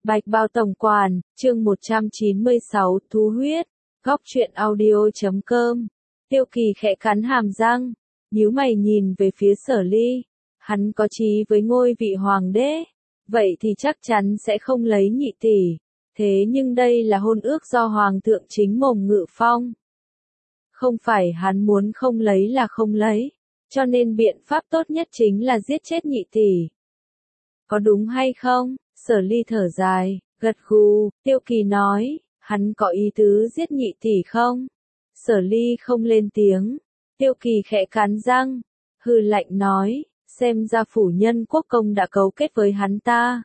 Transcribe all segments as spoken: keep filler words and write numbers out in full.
Bạch Bao Tổng Quản, chương một trăm chín mươi sáu, Thú huyết, góc truyện audio chấm com. Tiêu Kỳ khẽ cắn hàm răng, nhíu mày nhìn về phía Sở Ly. Hắn có chí với ngôi vị hoàng đế, vậy thì chắc chắn sẽ không lấy nhị tỷ. Thế nhưng đây là hôn ước do hoàng thượng chính mồm ngự phong. Không phải hắn muốn không lấy là không lấy, cho nên biện pháp tốt nhất chính là giết chết nhị tỷ. Có đúng hay không? Sở Ly thở dài, gật gù. Tiêu Kỳ nói, hắn có ý tứ giết nhị tỷ không? Sở Ly không lên tiếng. Tiêu Kỳ khẽ cắn răng, hừ lạnh nói, xem ra phủ nhân quốc công đã cấu kết với hắn ta.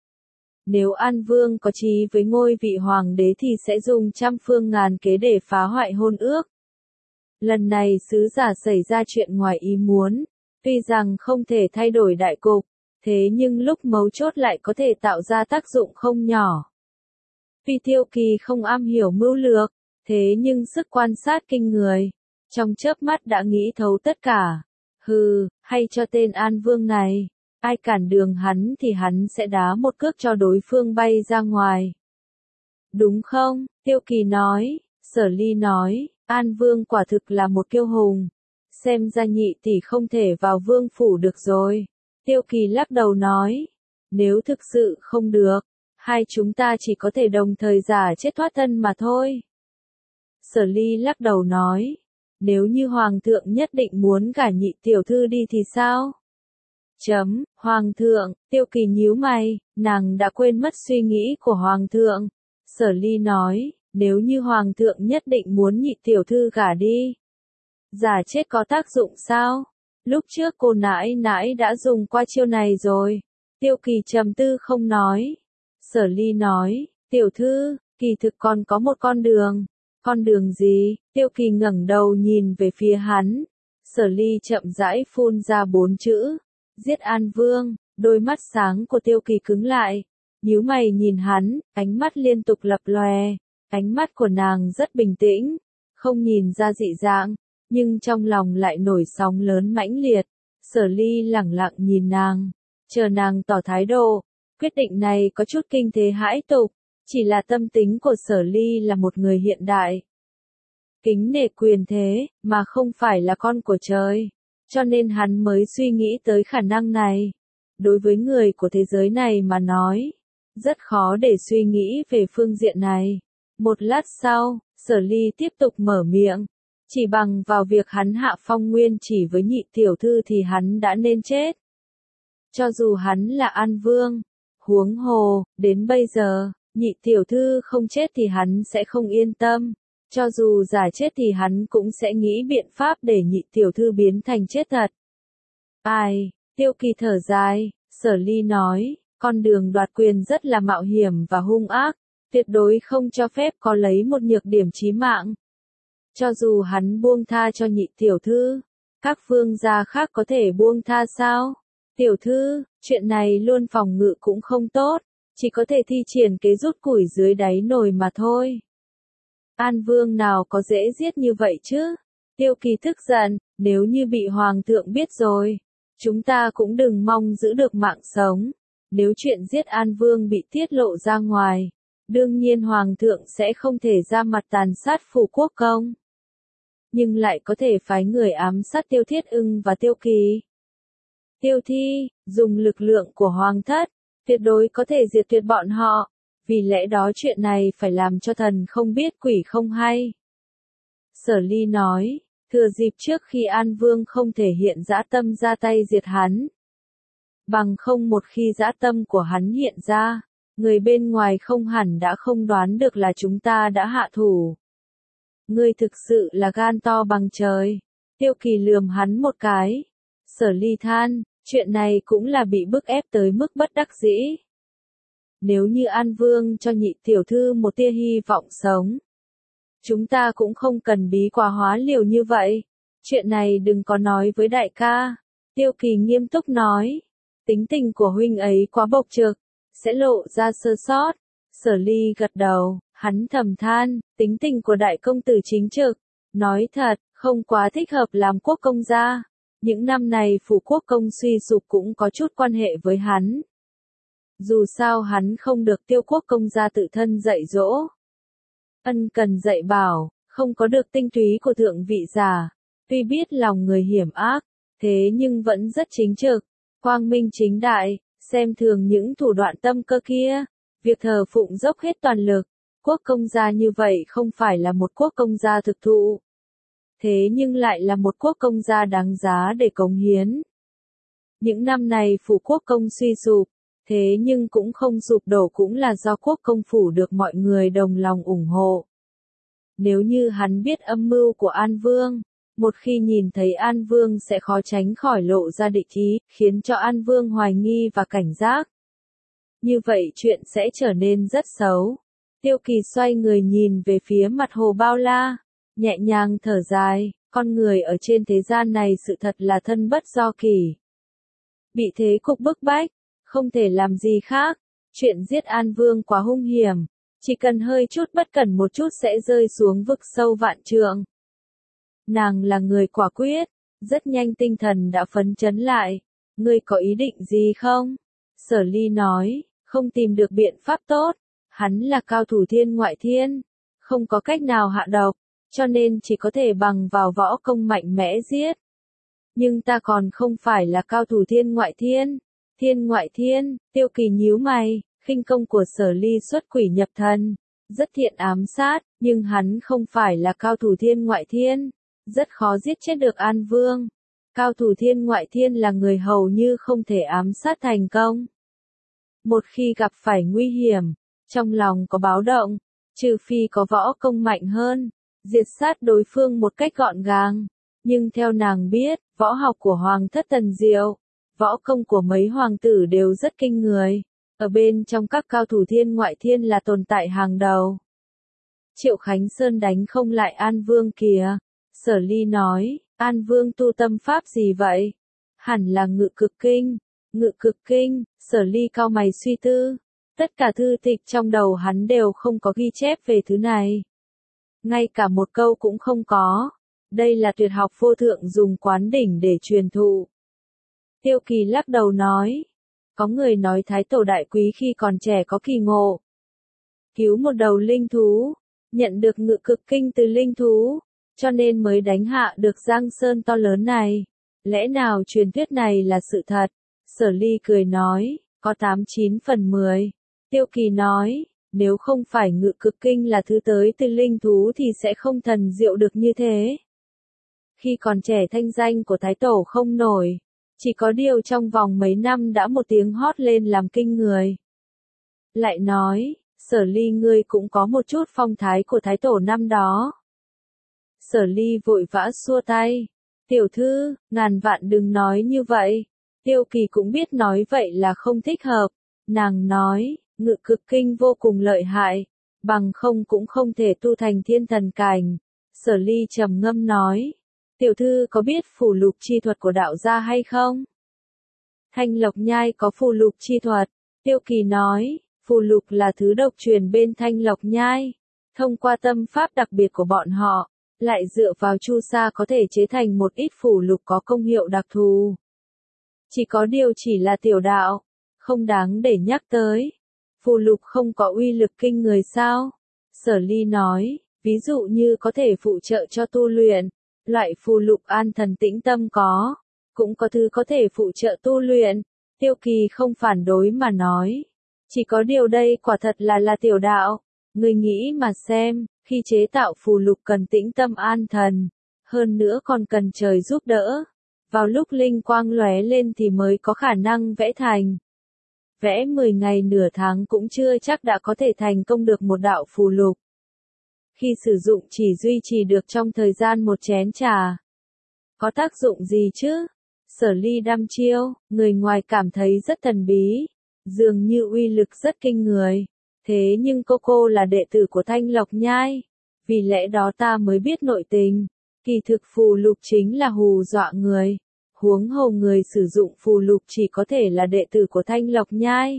Nếu An Vương có chí với ngôi vị hoàng đế thì sẽ dùng trăm phương ngàn kế để phá hoại hôn ước. Lần này sứ giả xảy ra chuyện ngoài ý muốn, tuy rằng không thể thay đổi đại cục, thế nhưng lúc mấu chốt lại có thể tạo ra tác dụng không nhỏ. Vì Tiêu Kỳ không am hiểu mưu lược, thế nhưng sức quan sát kinh người, trong chớp mắt đã nghĩ thấu tất cả. Hừ, hay cho tên An Vương này, ai cản đường hắn thì hắn sẽ đá một cước cho đối phương bay ra ngoài. Đúng không? Tiêu Kỳ nói. Sở Ly nói, An Vương quả thực là một kiêu hùng. Xem ra nhị tỷ không thể vào vương phủ được rồi. Tiêu Kỳ lắc đầu nói, nếu thực sự không được, hai chúng ta chỉ có thể đồng thời giả chết thoát thân mà thôi. Sở Ly lắc đầu nói, nếu như hoàng thượng nhất định muốn gả nhị tiểu thư đi thì sao? Chấm, hoàng thượng. Tiêu Kỳ nhíu mày, nàng đã quên mất suy nghĩ của hoàng thượng. Sở Ly nói, nếu như hoàng thượng nhất định muốn nhị tiểu thư gả đi, giả chết có tác dụng sao? Lúc trước cô nãi nãi đã dùng qua chiêu này rồi. Tiêu Kỳ trầm tư không nói. Sở Ly nói, tiểu thư, kỳ thực còn có một con đường. Con đường gì? Tiêu Kỳ ngẩng đầu nhìn về phía hắn. Sở Ly chậm rãi phun ra bốn chữ. Giết An Vương. Đôi mắt sáng của Tiêu Kỳ cứng lại. Nhíu mày nhìn hắn, ánh mắt liên tục lập lòe. Ánh mắt của nàng rất bình tĩnh, không nhìn ra dị dạng, nhưng trong lòng lại nổi sóng lớn mãnh liệt. Sở Ly lẳng lặng nhìn nàng, chờ nàng tỏ thái độ. Quyết định này có chút kinh thế hãi tục, chỉ là tâm tính của Sở Ly là một người hiện đại. Kính nể quyền thế, mà không phải là con của trời. Cho nên hắn mới suy nghĩ tới khả năng này. Đối với người của thế giới này mà nói, rất khó để suy nghĩ về phương diện này. Một lát sau, Sở Ly tiếp tục mở miệng. Chỉ bằng vào việc hắn hạ phong nguyên chỉ với nhị tiểu thư thì hắn đã nên chết. Cho dù hắn là An Vương, huống hồ, đến bây giờ, nhị tiểu thư không chết thì hắn sẽ không yên tâm. Cho dù giả chết thì hắn cũng sẽ nghĩ biện pháp để nhị tiểu thư biến thành chết thật. Ai? Tiêu Kỳ thở dài. Sở Ly nói, con đường đoạt quyền rất là mạo hiểm và hung ác. Tuyệt đối không cho phép có lấy một nhược điểm chí mạng. Cho dù hắn buông tha cho nhị tiểu thư, các vương gia khác có thể buông tha sao? Tiểu thư, chuyện này luôn phòng ngự cũng không tốt, chỉ có thể thi triển kế rút củi dưới đáy nồi mà thôi. An Vương nào có dễ giết như vậy chứ? Tiêu Kỳ tức giận, nếu như bị hoàng thượng biết rồi, chúng ta cũng đừng mong giữ được mạng sống. Nếu chuyện giết An Vương bị tiết lộ ra ngoài, đương nhiên hoàng thượng sẽ không thể ra mặt tàn sát phủ quốc công. Nhưng lại có thể phái người ám sát Tiêu Thiết Ưng và Tiêu Kỳ. Tiêu Thi, dùng lực lượng của hoàng thất, tuyệt đối có thể diệt tuyệt bọn họ. Vì lẽ đó chuyện này phải làm cho thần không biết quỷ không hay. Sở Ly nói, thừa dịp trước khi An Vương không thể hiện dã tâm ra tay diệt hắn. Bằng không một khi dã tâm của hắn hiện ra, người bên ngoài không hẳn đã không đoán được là chúng ta đã hạ thủ. Ngươi thực sự là gan to bằng trời. Tiêu Kỳ lườm hắn một cái. Sở Ly than, chuyện này cũng là bị bức ép tới mức bất đắc dĩ. Nếu như An Vương cho nhị tiểu thư một tia hy vọng sống, chúng ta cũng không cần bí quá hóa liều như vậy. Chuyện này đừng có nói với đại ca. Tiêu Kỳ nghiêm túc nói, tính tình của huynh ấy quá bộc trực, sẽ lộ ra sơ sót. Sở Ly gật đầu, hắn thầm than, tính tình của đại công tử chính trực. Nói thật, không quá thích hợp làm quốc công gia. Những năm này phủ quốc công suy sụp cũng có chút quan hệ với hắn. Dù sao hắn không được Tiêu Quốc công gia tự thân dạy dỗ. Ân cần dạy bảo, không có được tinh túy của thượng vị giả. Tuy biết lòng người hiểm ác, thế nhưng vẫn rất chính trực, quang minh chính đại, xem thường những thủ đoạn tâm cơ kia. Việc thờ phụng dốc hết toàn lực, quốc công gia như vậy không phải là một quốc công gia thực thụ. Thế nhưng lại là một quốc công gia đáng giá để cống hiến. Những năm này phủ quốc công suy sụp, thế nhưng cũng không sụp đổ cũng là do quốc công phủ được mọi người đồng lòng ủng hộ. Nếu như hắn biết âm mưu của An Vương, một khi nhìn thấy An Vương sẽ khó tránh khỏi lộ ra địch ý, khiến cho An Vương hoài nghi và cảnh giác. Như vậy chuyện sẽ trở nên rất xấu. Tiêu Kỳ xoay người nhìn về phía mặt Hồ Bao La, nhẹ nhàng thở dài, con người ở trên thế gian này sự thật là thân bất do kỳ. Bị thế cục bức bách, không thể làm gì khác, chuyện giết An Vương quá hung hiểm, chỉ cần hơi chút bất cẩn một chút sẽ rơi xuống vực sâu vạn trượng. Nàng là người quả quyết, rất nhanh tinh thần đã phấn chấn lại. Ngươi có ý định gì không? Sở Ly nói, không tìm được biện pháp tốt, hắn là cao thủ thiên ngoại thiên, không có cách nào hạ độc, cho nên chỉ có thể bằng vào võ công mạnh mẽ giết. Nhưng ta còn không phải là cao thủ thiên ngoại thiên. Thiên ngoại thiên, Tiêu Kỳ nhíu mày, khinh công của Sở Ly xuất quỷ nhập thần, rất thiện ám sát, nhưng hắn không phải là cao thủ thiên ngoại thiên, rất khó giết chết được An Vương. Cao thủ thiên ngoại thiên là người hầu như không thể ám sát thành công. Một khi gặp phải nguy hiểm, trong lòng có báo động, trừ phi có võ công mạnh hơn, diệt sát đối phương một cách gọn gàng. Nhưng theo nàng biết, võ học của Hoàng thất Tần Diệu, võ công của mấy hoàng tử đều rất kinh người, ở bên trong các cao thủ thiên ngoại thiên là tồn tại hàng đầu. Triệu Khánh Sơn đánh không lại An Vương kìa. Sở Ly nói, An Vương tu tâm pháp gì vậy? Hẳn là Ngự Cực Kinh. Ngự Cực Kinh, Sở Ly cau mày suy tư. Tất cả thư tịch trong đầu hắn đều không có ghi chép về thứ này. Ngay cả một câu cũng không có. Đây là tuyệt học vô thượng dùng quán đỉnh để truyền thụ. Tiêu Kỳ lắc đầu nói. Có người nói Thái Tổ Đại Quý khi còn trẻ có kỳ ngộ. Cứu một đầu linh thú, nhận được Ngự Cực Kinh từ linh thú, cho nên mới đánh hạ được Giang Sơn to lớn này. Lẽ nào truyền thuyết này là sự thật? Sở Ly cười nói, có tám chín phần mười. Tiêu Kỳ nói, nếu không phải Ngự Cực Kinh là thứ tới từ linh thú thì sẽ không thần diệu được như thế. Khi còn trẻ thanh danh của Thái Tổ không nổi, chỉ có điều trong vòng mấy năm đã một tiếng hót lên làm kinh người. Lại nói, Sở Ly ngươi cũng có một chút phong thái của Thái Tổ năm đó. Sở Ly vội vã xua tay. Tiểu thư, ngàn vạn đừng nói như vậy. Tiêu Kỳ cũng biết nói vậy là không thích hợp. Nàng nói, Ngự Cực Kinh vô cùng lợi hại, bằng không cũng không thể tu thành thiên thần cảnh. Sở Ly trầm ngâm nói, tiểu thư có biết phù lục chi thuật của đạo gia hay không? Thanh Lộc Nhai có phù lục chi thuật. Tiêu Kỳ nói, phù lục là thứ độc truyền bên Thanh Lộc Nhai. Thông qua tâm pháp đặc biệt của bọn họ, lại dựa vào chu sa có thể chế thành một ít phù lục có công hiệu đặc thù. Chỉ có điều chỉ là tiểu đạo, không đáng để nhắc tới. Phù lục không có uy lực kinh người sao? Sở Ly nói, ví dụ như có thể phụ trợ cho tu luyện, loại phù lục an thần tĩnh tâm có, cũng có thứ có thể phụ trợ tu luyện. Tiêu Kỳ không phản đối mà nói, chỉ có điều đây quả thật là là tiểu đạo. Người nghĩ mà xem, khi chế tạo phù lục cần tĩnh tâm an thần, hơn nữa còn cần trời giúp đỡ. Vào lúc linh quang lóe lên thì mới có khả năng vẽ thành. Vẽ mười ngày nửa tháng cũng chưa chắc đã có thể thành công được một đạo phù lục. Khi sử dụng chỉ duy trì được trong thời gian một chén trà. Có tác dụng gì chứ? Sở Ly đăm chiêu, người ngoài cảm thấy rất thần bí, dường như uy lực rất kinh người. Thế nhưng cô cô là đệ tử của Thanh Lộc Nhai, vì lẽ đó ta mới biết nội tình. Kỳ thực phù lục chính là hù dọa người. Huống hồ người sử dụng phù lục chỉ có thể là đệ tử của Thanh Lộc Nhai.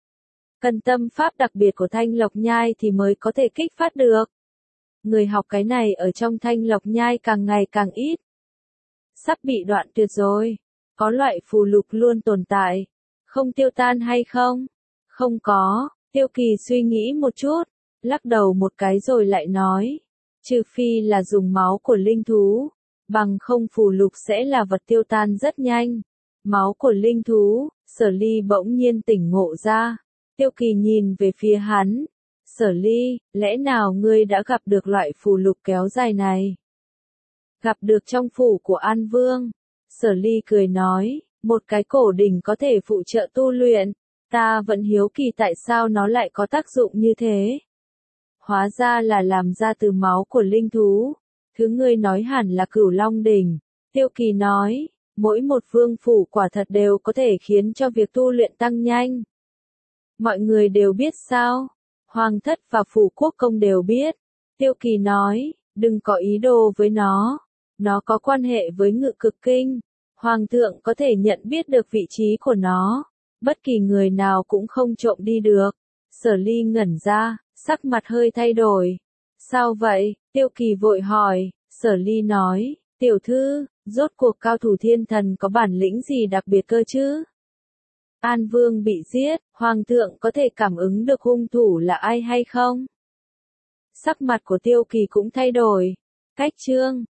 Cần tâm pháp đặc biệt của Thanh Lộc Nhai thì mới có thể kích phát được. Người học cái này ở trong Thanh Lộc Nhai càng ngày càng ít. Sắp bị đoạn tuyệt rồi. Có loại phù lục luôn tồn tại, không tiêu tan hay không? Không có, Tiêu Kỳ suy nghĩ một chút, lắc đầu một cái rồi lại nói, trừ phi là dùng máu của linh thú, bằng không phù lục sẽ là vật tiêu tan rất nhanh. Máu của linh thú, Sở Ly bỗng nhiên tỉnh ngộ ra. Tiêu Kỳ nhìn về phía hắn. Sở Ly, lẽ nào ngươi đã gặp được loại phù lục kéo dài này? Gặp được trong phủ của An Vương. Sở Ly cười nói, một cái cổ đỉnh có thể phụ trợ tu luyện. Ta vẫn hiếu kỳ tại sao nó lại có tác dụng như thế. Hóa ra là làm ra từ máu của linh thú. Thứ ngươi nói hẳn là Cửu Long đỉnh. Tiêu Kỳ nói, mỗi một vương phủ quả thật đều có thể khiến cho việc tu luyện tăng nhanh. Mọi người đều biết sao? Hoàng thất và phủ quốc công đều biết. Tiêu Kỳ nói, đừng có ý đồ với nó. Nó có quan hệ với Ngự Cực Kinh. Hoàng thượng có thể nhận biết được vị trí của nó. Bất kỳ người nào cũng không trộm đi được. Sở Ly ngẩn ra, sắc mặt hơi thay đổi. Sao vậy? Tiêu Kỳ vội hỏi. Sở Ly nói, tiểu thư, rốt cuộc cao thủ thiên thần có bản lĩnh gì đặc biệt cơ chứ? An Vương bị giết, Hoàng thượng có thể cảm ứng được hung thủ là ai hay không? Sắc mặt của Tiêu Kỳ cũng thay đổi. Cách chương